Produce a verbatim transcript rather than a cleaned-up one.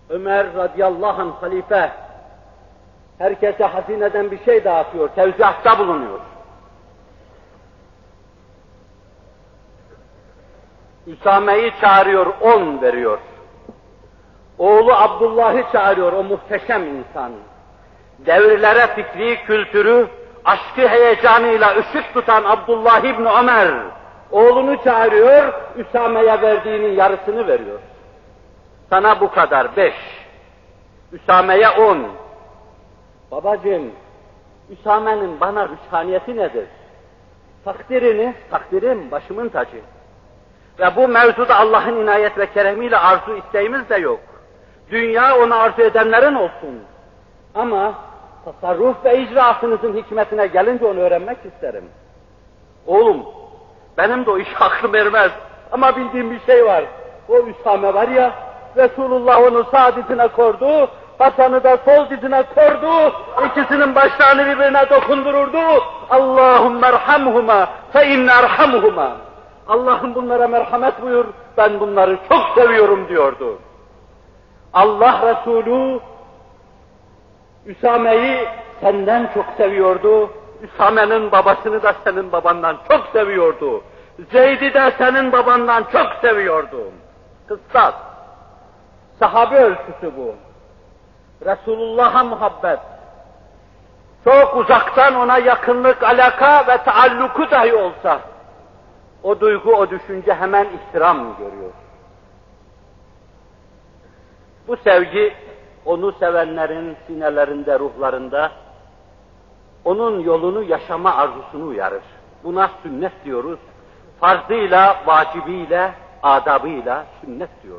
Ömer radıyallahu anh halife, herkese hazineden bir şey dağıtıyor, tevziatta bulunuyor. Üsame'yi çağırıyor, on veriyor. Oğlu Abdullah'ı çağırıyor, o muhteşem insan. Devirlere fikri, kültürü, aşkı heyecanıyla ışık tutan Abdullah İbni Ömer, oğlunu çağırıyor, Üsame'ye verdiğinin yarısını veriyor. Sana bu kadar, beş. Üsame'ye on. Babacığım, Üsame'nin bana rüçhaniyeti nedir? Takdirini, takdirim başımın tacı. Ve bu mevzuda Allah'ın inayet ve keremiyle arzu isteğimiz de yok. Dünya onu arzu edenlerin olsun. Ama tasarruf ve icraatınızın hikmetine gelince onu öğrenmek isterim. Oğlum, benim de o iş aklım ermez. Ama bildiğim bir şey var. O Üsame var ya, Resulullah onu sağ dizine kordu, Hasan'ı da sol dizine kordu, ikisinin başlarını birbirine dokundururdu. Allahümme erhamhuma fe inne erhamhuma. Allah'ım bunlara merhamet buyur, ben bunları çok seviyorum diyordu. Allah Resulü Üsame'yi senden çok seviyordu. Üsame'nin babasını da senin babandan çok seviyordu. Zeyd'i de senin babandan çok seviyordu. Kıssas. Sahabe ölçüsü bu. Resulullah'a muhabbet. Çok uzaktan ona yakınlık, alaka ve taalluku dahi olsa, o duygu, o düşünce hemen ihtiram görüyor. Bu sevgi, onu sevenlerin sinelerinde, ruhlarında, onun yolunu yaşama arzusunu uyarır. Buna sünnet diyoruz. Farzıyla, vacibiyle, adabıyla sünnet diyoruz.